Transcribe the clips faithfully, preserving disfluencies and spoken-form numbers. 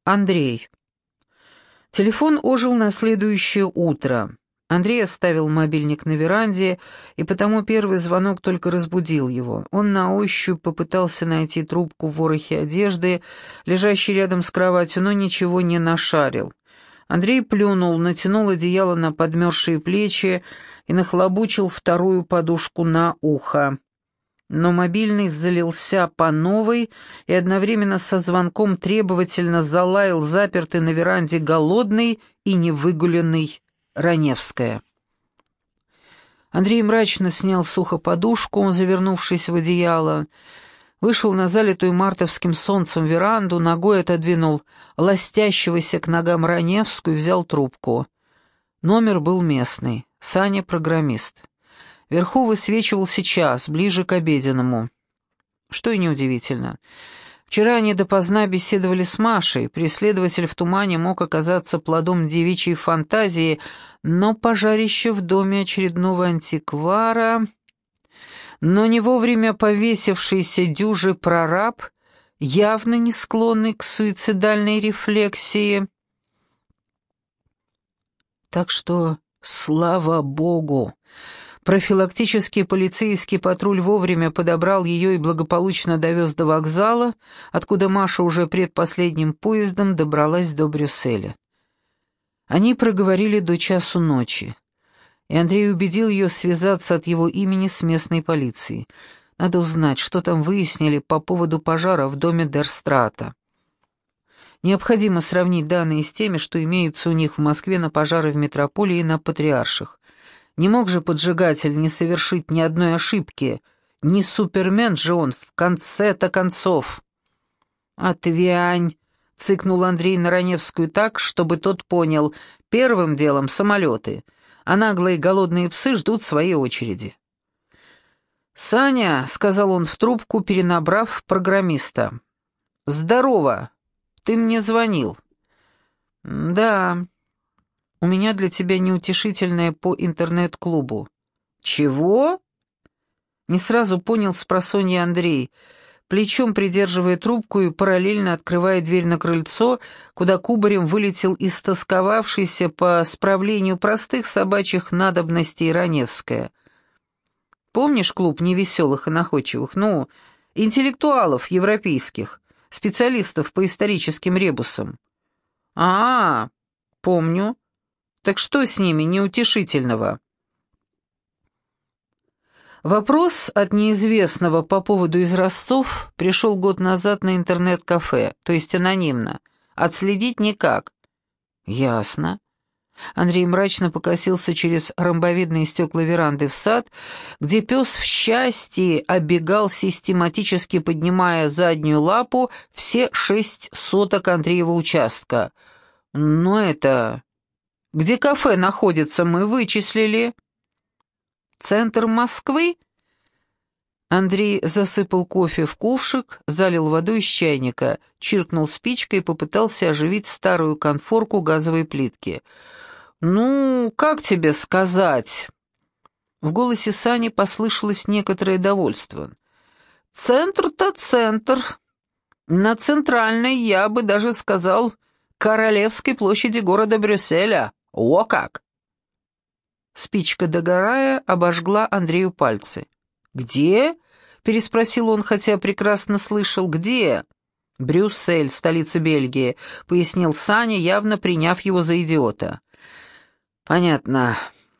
Андрей. Телефон ожил на следующее утро. Андрей оставил мобильник на веранде, и потому первый звонок только разбудил его. Он на ощупь попытался найти трубку в ворохе одежды, лежащей рядом с кроватью, но ничего не нашарил. Андрей плюнул, натянул одеяло на подмерзшие плечи и нахлобучил вторую подушку на ухо. Но мобильный залился по новой и одновременно со звонком требовательно залаял запертый на веранде голодный и невыгуленный Раневская. Андрей мрачно снял сухо подушку, завернувшись в одеяло, вышел на залитую мартовским солнцем веранду, ногой отодвинул ластящегося к ногам Раневскую и взял трубку. Номер был местный, Саня программист. Вверху высвечивался час, ближе к обеденному. Что и неудивительно. Вчера они допоздна беседовали с Машей, преследователь в тумане мог оказаться плодом девичьей фантазии, но пожарище в доме очередного антиквара, но не вовремя повесившийся дюжий прораб, явно не склонный к суицидальной рефлексии. Так что, слава богу, профилактический полицейский патруль вовремя подобрал ее и благополучно довез до вокзала, откуда Маша уже предпоследним поездом добралась до Брюсселя. Они проговорили до часу ночи, и Андрей убедил ее связаться от его имени с местной полицией. Надо узнать, что там выяснили по поводу пожара в доме Дерстрата. Необходимо сравнить данные с теми, что имеются у них в Москве на пожары в метрополии и на Патриарших. Не мог же поджигатель не совершить ни одной ошибки. Не супермен же он, в конце-то концов. «Отвянь!» — цыкнул Андрей на Раневскую так, чтобы тот понял. «Первым делом самолеты, а наглые голодные псы ждут своей очереди». «Саня», — сказал он в трубку, перенабрав программиста. «Здорово! Ты мне звонил». «Да». «У меня для тебя неутешительное по интернет-клубу». «Чего?» Не сразу понял спросонья Андрей, плечом придерживая трубку и параллельно открывая дверь на крыльцо, куда кубарем вылетел истосковавшийся по справлению простых собачьих надобностей Раневская. «Помнишь клуб невеселых и находчивых, ну, интеллектуалов европейских, специалистов по историческим ребусам?» «А, помню. Так что с ними неутешительного?» Вопрос от неизвестного по поводу изразцов пришел год назад на интернет-кафе, то есть анонимно. Отследить никак. Ясно. Андрей мрачно покосился через ромбовидные стекла веранды в сад, где пес в счастье оббегал, систематически поднимая заднюю лапу, все шесть соток Андреева участка. Но это... Где кафе находится, мы вычислили. Центр Москвы? Андрей засыпал кофе в ковшик, залил водой из чайника, чиркнул спичкой и попытался оживить старую конфорку газовой плитки. «Ну, как тебе сказать?» В голосе Сани послышалось некоторое довольство. «Центр-то центр. На центральной, я бы даже сказал, Королевской площади города Брюсселя. О как!» Спичка, догорая, обожгла Андрею пальцы. «Где?» — переспросил он, хотя прекрасно слышал. «Где?» «Брюссель, столица Бельгии», — пояснил Саня, явно приняв его за идиота. «Понятно».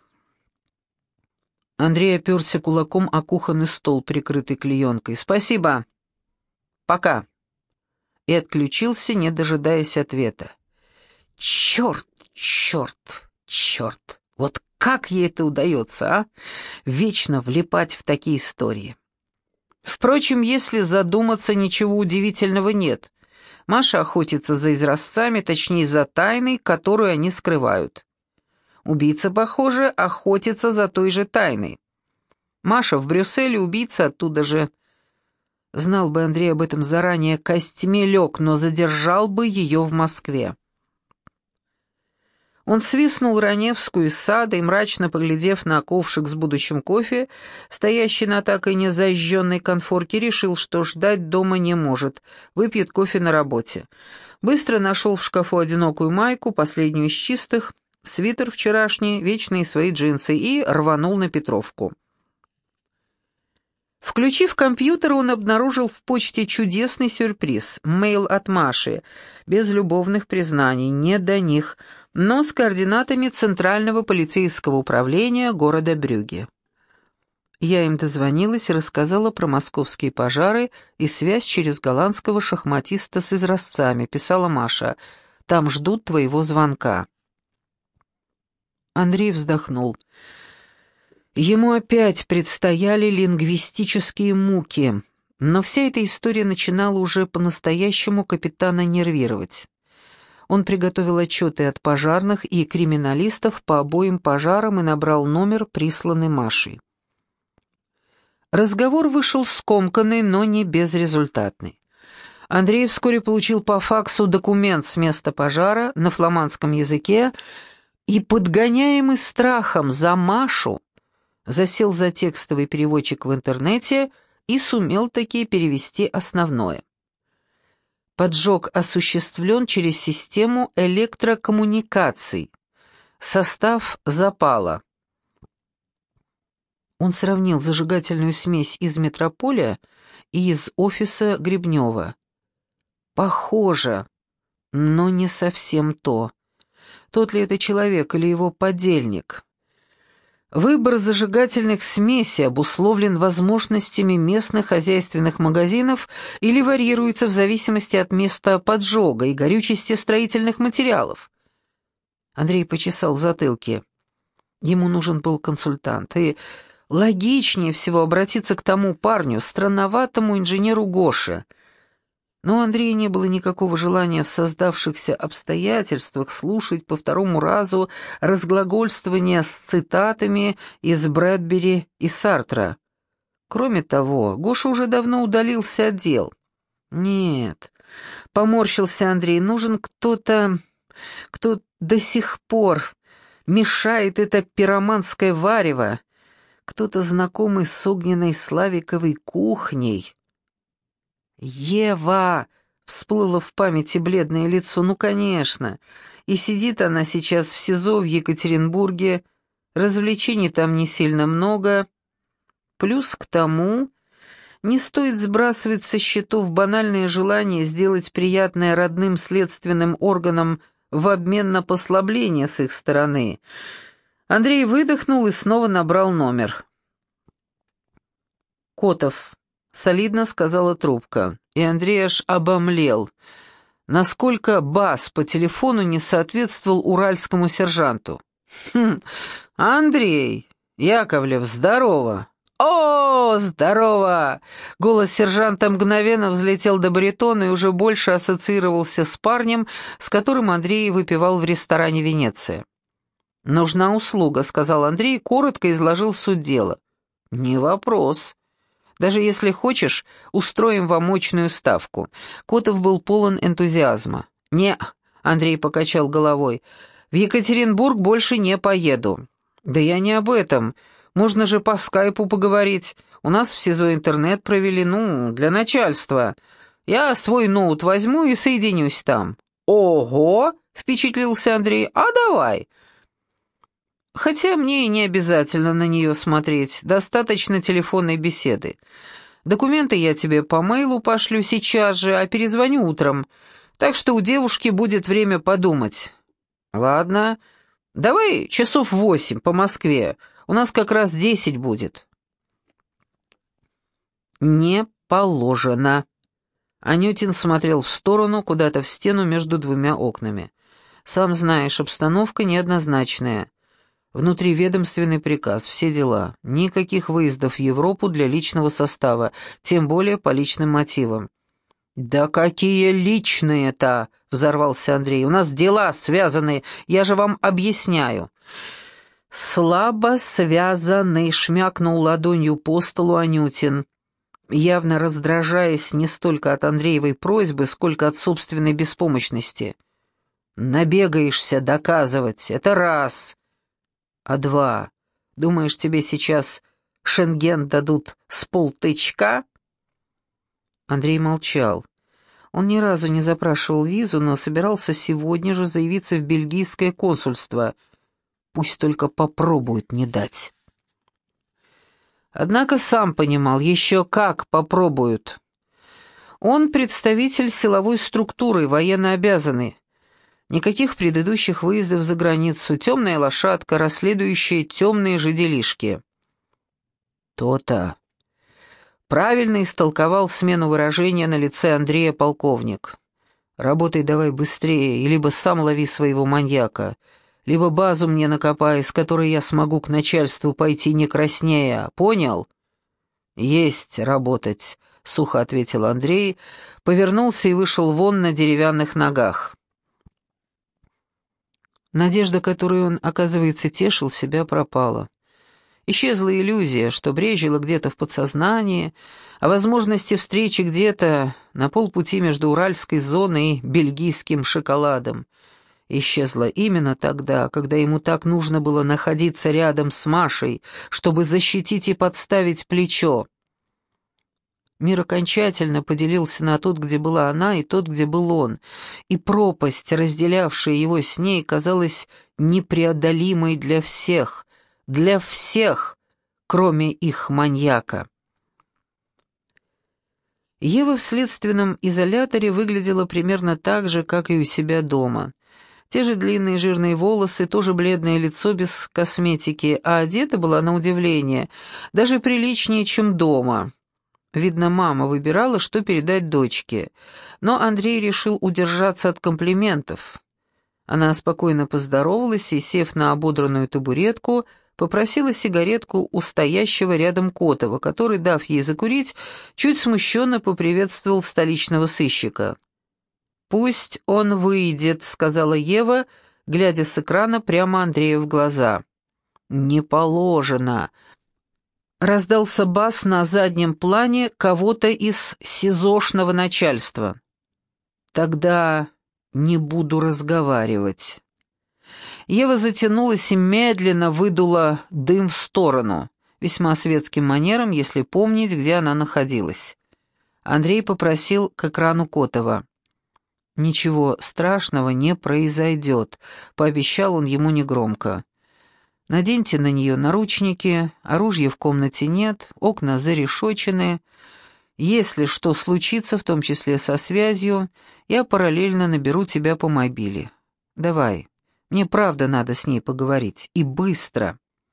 Андрей оперся кулаком о кухонный стол, прикрытый клеенкой. «Спасибо. Пока». И отключился, не дожидаясь ответа. «Черт, черт, черт! Вот как ей это удается, а? Вечно влипать в такие истории». Впрочем, если задуматься, ничего удивительного нет. Маша охотится за изразцами, точнее, за тайной, которую они скрывают. Убийца, похоже, охотится за той же тайной. Маша в Брюсселе, убийца оттуда же. Знал бы Андрей об этом заранее, костьми лег, но задержал бы ее в Москве. Он свистнул Раневскую из сада и, мрачно поглядев на ковшик с будущим кофе, стоящий на так и не зажженной конфорке, решил, что ждать дома не может, выпьет кофе на работе. Быстро нашел в шкафу одинокую майку, последнюю из чистых, свитер вчерашний, вечные свои джинсы, и рванул на Петровку. Включив компьютер, он обнаружил в почте чудесный сюрприз — мейл от Маши, без любовных признаний, не до них, но с координатами Центрального полицейского управления города Брюгге. Я им дозвонилась и рассказала про московские пожары и связь через голландского шахматиста с изразцами, писала Маша. «Там ждут твоего звонка». Андрей вздохнул. Ему опять предстояли лингвистические муки, но вся эта история начинала уже по-настоящему капитана нервировать. Он приготовил отчеты от пожарных и криминалистов по обоим пожарам и набрал номер, присланный Машей. Разговор вышел скомканный, но не безрезультатный. Андрей вскоре получил по факсу документ с места пожара на фламандском языке и, подгоняемый страхом за Машу, засел за текстовый переводчик в интернете и сумел таки перевести основное. Поджог осуществлен через систему электрокоммуникаций. Состав запала. Он сравнил зажигательную смесь из Метрополя и из офиса Гребнева. Похоже, но не совсем то. Тот ли это человек или его подельник? Выбор зажигательных смесей обусловлен возможностями местных хозяйственных магазинов или варьируется в зависимости от места поджога и горючести строительных материалов. Андрей почесал в затылке. Ему нужен был консультант, и логичнее всего обратиться к тому парню, странноватому инженеру Гоше. Но у Андрея не было никакого желания в создавшихся обстоятельствах слушать по второму разу разглагольствования с цитатами из Брэдбери и Сартра. Кроме того, Гоша уже давно удалился от дел. «Нет», — поморщился Андрей, — «нужен кто-то, кто до сих пор мешает это пироманское варево, кто-то знакомый с огненной Славиковой кухней». «Ева!» — всплыло в памяти бледное лицо. «Ну, конечно. И сидит она сейчас в СИЗО в Екатеринбурге. Развлечений там не сильно много. Плюс к тому, не стоит сбрасывать со счетов банальное желание сделать приятное родным следственным органам в обмен на послабление с их стороны». Андрей выдохнул и снова набрал номер. «Котов», — солидно сказала трубка, и Андрей аж обомлел, насколько бас по телефону не соответствовал уральскому сержанту. «Хм, Андрей! Яковлев, здорово!» «О, здорово!» Голос сержанта мгновенно взлетел до баритона и уже больше ассоциировался с парнем, с которым Андрей выпивал в ресторане «Венеция». «Нужна услуга», — сказал Андрей и коротко изложил суть дела. «Не вопрос. Даже если хочешь, устроим вам мощную ставку». Котов был полон энтузиазма. «Не», — Андрей покачал головой, — «в Екатеринбург больше не поеду». «Да я не об этом. Можно же по скайпу поговорить. У нас в СИЗО интернет провели, ну, для начальства. Я свой ноут возьму и соединюсь там». «Ого!» — впечатлился Андрей. «А давай». Хотя мне и не обязательно на нее смотреть, достаточно телефонной беседы. Документы я тебе по мейлу пошлю сейчас же, а перезвоню утром, так что у девушки будет время подумать. Ладно, давай часов восемь по Москве, у нас как раз десять будет. Не положено. Анютин смотрел в сторону, куда-то в стену между двумя окнами. Сам знаешь, обстановка неоднозначная. Внутриведомственный приказ, все дела. Никаких выездов в Европу для личного состава, тем более по личным мотивам. «Да какие личные-то!» — взорвался Андрей. «У нас дела связаны, я же вам объясняю». «Слабо связаны», — шмякнул ладонью по столу Анютин, явно раздражаясь не столько от Андреевой просьбы, сколько от собственной беспомощности. Набегаешься доказывать, это раз. А два, думаешь, тебе сейчас шенген дадут с полтычка?» Андрей молчал. Он ни разу не запрашивал визу, но собирался сегодня же заявиться в бельгийское консульство. Пусть только попробуют не дать. Однако сам понимал, еще как попробуют. Он представитель силовой структуры, военно обязанный. Никаких предыдущих выездов за границу, темная лошадка, расследующая темные же делишки. То-то. Правильно истолковал смену выражения на лице Андрея полковник. «Работай давай быстрее, и либо сам лови своего маньяка, либо базу мне накопай, с которой я смогу к начальству пойти не краснея. Понял?» «Есть работать», — сухо ответил Андрей, повернулся и вышел вон на деревянных ногах. Надежда, которой он, оказывается, тешил себя, пропала. Исчезла иллюзия, что брежила где-то в подсознании, о возможности встречи где-то на полпути между уральской зоной и бельгийским шоколадом. Исчезла именно тогда, когда ему так нужно было находиться рядом с Машей, чтобы защитить и подставить плечо. Мир окончательно поделился на тот, где была она, и тот, где был он, и пропасть, разделявшая его с ней, казалась непреодолимой для всех, для всех, кроме их маньяка. Ева в следственном изоляторе выглядела примерно так же, как и у себя дома. Те же длинные жирные волосы, тоже бледное лицо без косметики, а одета была, на удивление, даже приличнее, чем дома. Видно, мама выбирала, что передать дочке, но Андрей решил удержаться от комплиментов. Она спокойно поздоровалась и, сев на ободранную табуретку, попросила сигаретку у стоящего рядом Котова, который, дав ей закурить, чуть смущенно поприветствовал столичного сыщика. «Пусть он выйдет», — сказала Ева, глядя с экрана прямо Андрею в глаза. «Не положено», — раздался бас на заднем плане кого-то из сизошного начальства. «Тогда не буду разговаривать». Ева затянулась и медленно выдула дым в сторону, весьма светским манером, если помнить, где она находилась. Андрей попросил к экрану Котова. «Ничего страшного не произойдет», — пообещал он ему негромко. «Наденьте на нее наручники, оружия в комнате нет, окна зарешочены. Если что случится, в том числе со связью, я параллельно наберу тебя по мобиле. Давай, мне правда надо с ней поговорить, и быстро».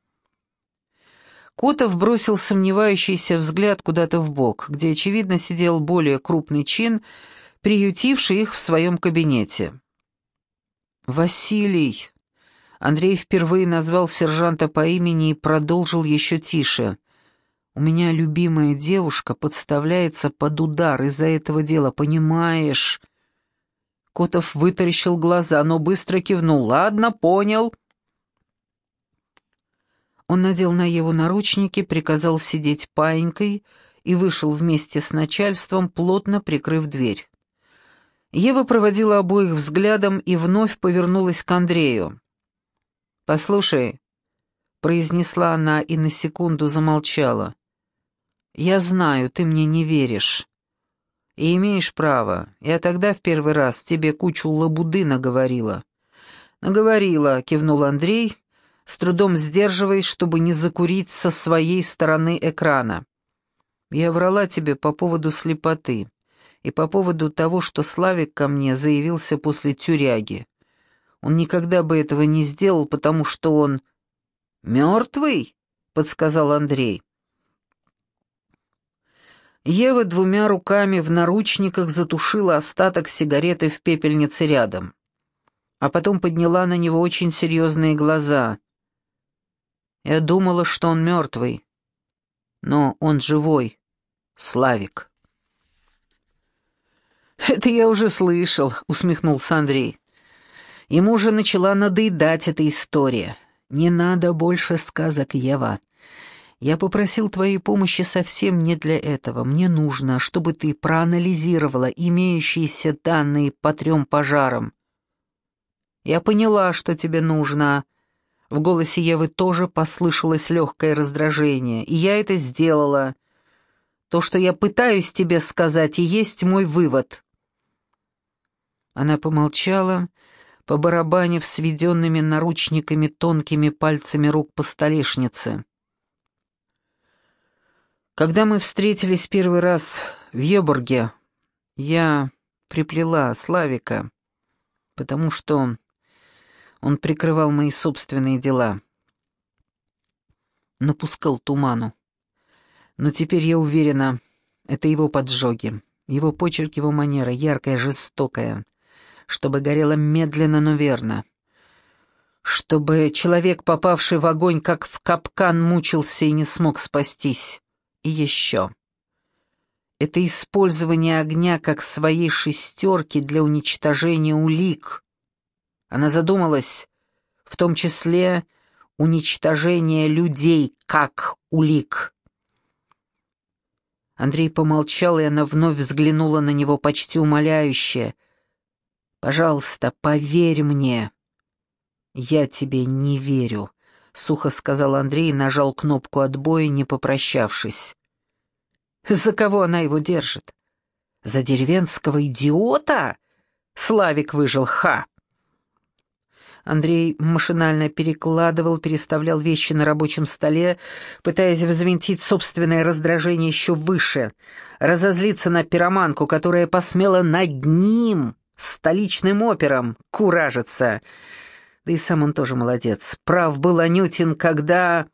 Котов бросил сомневающийся взгляд куда-то вбок, где, очевидно, сидел более крупный чин, приютивший их в своем кабинете. «Василий!» Андрей впервые назвал сержанта по имени и продолжил еще тише. «У меня любимая девушка подставляется под удар из-за этого дела, понимаешь?» Котов вытаращил глаза, но быстро кивнул. «Ладно, понял». Он надел на Еву наручники, приказал сидеть паинькой и вышел вместе с начальством, плотно прикрыв дверь. Ева проводила обоих взглядом и вновь повернулась к Андрею. «Послушай», — произнесла она и на секунду замолчала, — «я знаю, ты мне не веришь. И имеешь право. Я тогда в первый раз тебе кучу лабуды наговорила». «Наговорила», — кивнул Андрей, с трудом сдерживаясь, чтобы не закурить со своей стороны экрана. «Я врала тебе по поводу слепоты и по поводу того, что Славик ко мне заявился после тюряги. Он никогда бы этого не сделал, потому что он...» «Мертвый?» — подсказал Андрей. Ева двумя руками в наручниках затушила остаток сигареты в пепельнице рядом, а потом подняла на него очень серьезные глаза. «Я думала, что он мертвый, но он живой, Славик». «Это я уже слышал», — усмехнулся Андрей. Ему уже начала надоедать эта история. «Не надо больше сказок, Ева. Я попросил твоей помощи совсем не для этого. Мне нужно, чтобы ты проанализировала имеющиеся данные по трем пожарам». Я поняла, что тебе нужно». В голосе Евы тоже послышалось легкое раздражение. «И я это сделала. То, что я пытаюсь тебе сказать, и есть мой вывод». Она помолчала, побарабанив сведенными наручниками тонкими пальцами рук по столешнице. «Когда мы встретились первый раз в Еборге, я приплела Славика, потому что он прикрывал мои собственные дела, напускал туману. Но теперь я уверена, это его поджоги, его почерк, его манера, яркая, жестокая, чтобы горело медленно, но верно, чтобы человек, попавший в огонь, как в капкан, мучился и не смог спастись. И еще. Это использование огня как своей шестерки для уничтожения улик. Она задумалась, в том числе уничтожение людей как улик. Андрей помолчал, и она вновь взглянула на него почти умоляюще. «Пожалуйста, поверь мне». «Я тебе не верю», — сухо сказал Андрей и нажал кнопку отбоя, не попрощавшись. «За кого она его держит? За деревенского идиота?» Славик выжил, ха! Андрей машинально перекладывал, переставлял вещи на рабочем столе, пытаясь взвинтить собственное раздражение еще выше, разозлиться на пироманку, которая посмела над ним, столичным опером, куражиться. Да и сам он тоже молодец. Прав был Анютин, когда...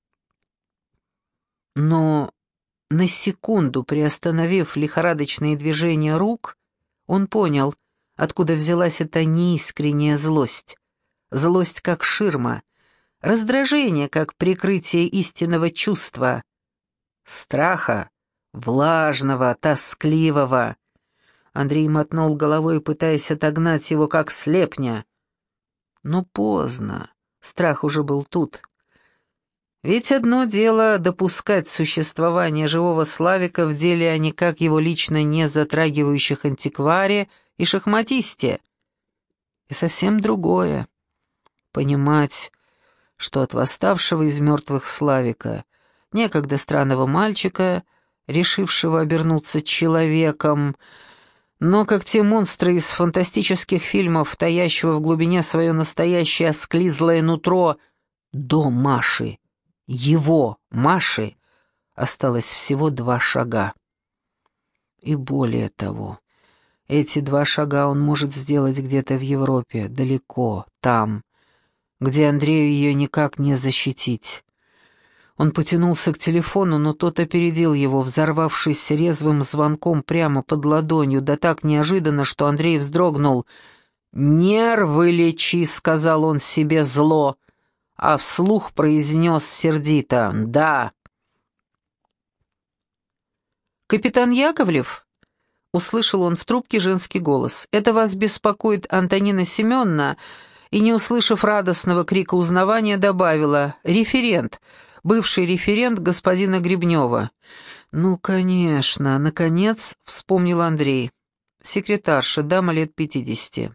Но на секунду, приостановив лихорадочные движения рук, он понял, откуда взялась эта неискренняя злость. Злость как ширма, раздражение как прикрытие истинного чувства, страха, влажного, тоскливого. Андрей мотнул головой, пытаясь отогнать его как слепня. Но поздно, страх уже был тут. Ведь одно дело допускать существование живого Славика в деле о никак его лично не затрагивающих антикваре и шахматисте, и совсем другое — понимать, что от восставшего из мертвых Славика, некогда странного мальчика, решившего обернуться человеком, но как те монстры из фантастических фильмов, таящего в глубине свое настоящее осклизлое нутро, до Маши, его, Маши, осталось всего два шага. И более того, эти два шага он может сделать где-то в Европе, далеко, там, где Андрею ее никак не защитить. Он потянулся к телефону, но тот опередил его, взорвавшись резвым звонком прямо под ладонью, да так неожиданно, что Андрей вздрогнул. «Нервы лечи», — сказал он себе зло, а вслух произнес сердито: «Да». «Капитан Яковлев?» — услышал он в трубке женский голос. «Это вас беспокоит Антонина Семеновна?» И, не услышав радостного крика узнавания, добавила: «Референт, бывший референт господина Гребнева». «Ну, конечно, наконец», — вспомнил Андрей. Секретарша, дама лет пятидесяти.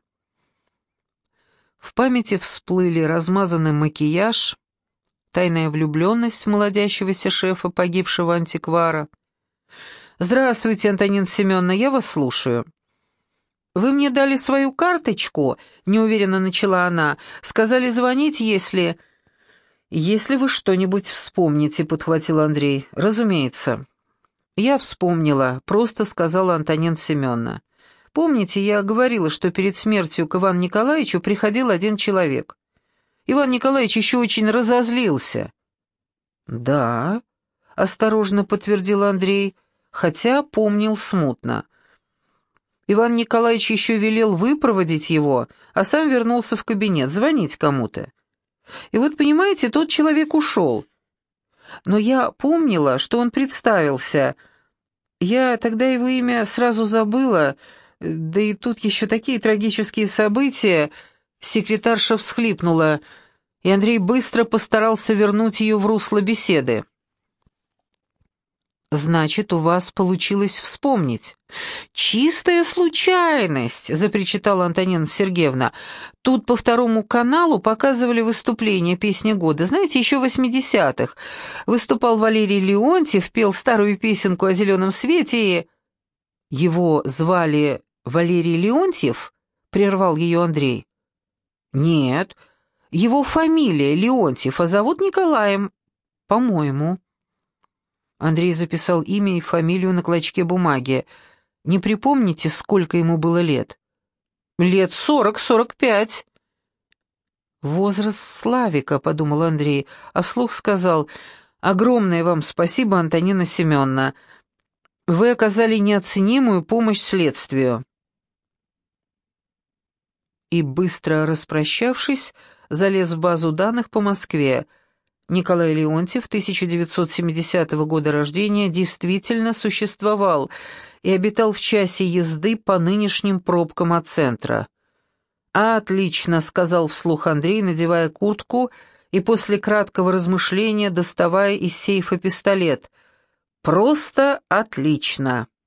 В памяти всплыли размазанный макияж, тайная влюбленность в молодящегося шефа погибшего антиквара. «Здравствуйте, Антонина Семеновна, я вас слушаю». «Вы мне дали свою карточку?» — неуверенно начала она. «Сказали звонить, если...» «Если вы что-нибудь вспомните», — подхватил Андрей. «Разумеется». «Я вспомнила», — просто сказала Антонина Семеновна. «Помните, я говорила, что перед смертью к Ивану Николаевичу приходил один человек. Иван Николаевич еще очень разозлился». «Да», — осторожно подтвердил Андрей, хотя помнил смутно. Иван Николаевич еще велел выпроводить его, а сам вернулся в кабинет, звонить кому-то. И вот, понимаете, тот человек ушел. Но я помнила, что он представился. Я тогда его имя сразу забыла, да и тут еще такие трагические события. Секретарша всхлипнула, и Андрей быстро постарался вернуть ее в русло беседы. «Значит, у вас получилось вспомнить». «Чистая случайность», — запричитала Антонина Сергеевна. «Тут по второму каналу показывали выступление «Песни года». Знаете, еще восьмидесятых. Выступал Валерий Леонтьев, пел старую песенку о зеленом свете и...» «Его звали Валерий Леонтьев?» — прервал ее Андрей. «Нет, его фамилия Леонтьев, а зовут Николаем, по-моему». Андрей записал имя и фамилию на клочке бумаги. «Не припомните, сколько ему было лет?» «Лет сорок-сорок пять». «Возраст Славика», — подумал Андрей, а вслух сказал: «Огромное вам спасибо, Антонина Семеновна. Вы оказали неоценимую помощь следствию». И, быстро распрощавшись, залез в базу данных по Москве. Николай Леонтьев, тысяча девятьсот семидесятого года рождения, действительно существовал и обитал в часе езды по нынешним пробкам от центра. «Отлично», — сказал вслух Андрей, надевая куртку и после краткого размышления доставая из сейфа пистолет. «Просто отлично».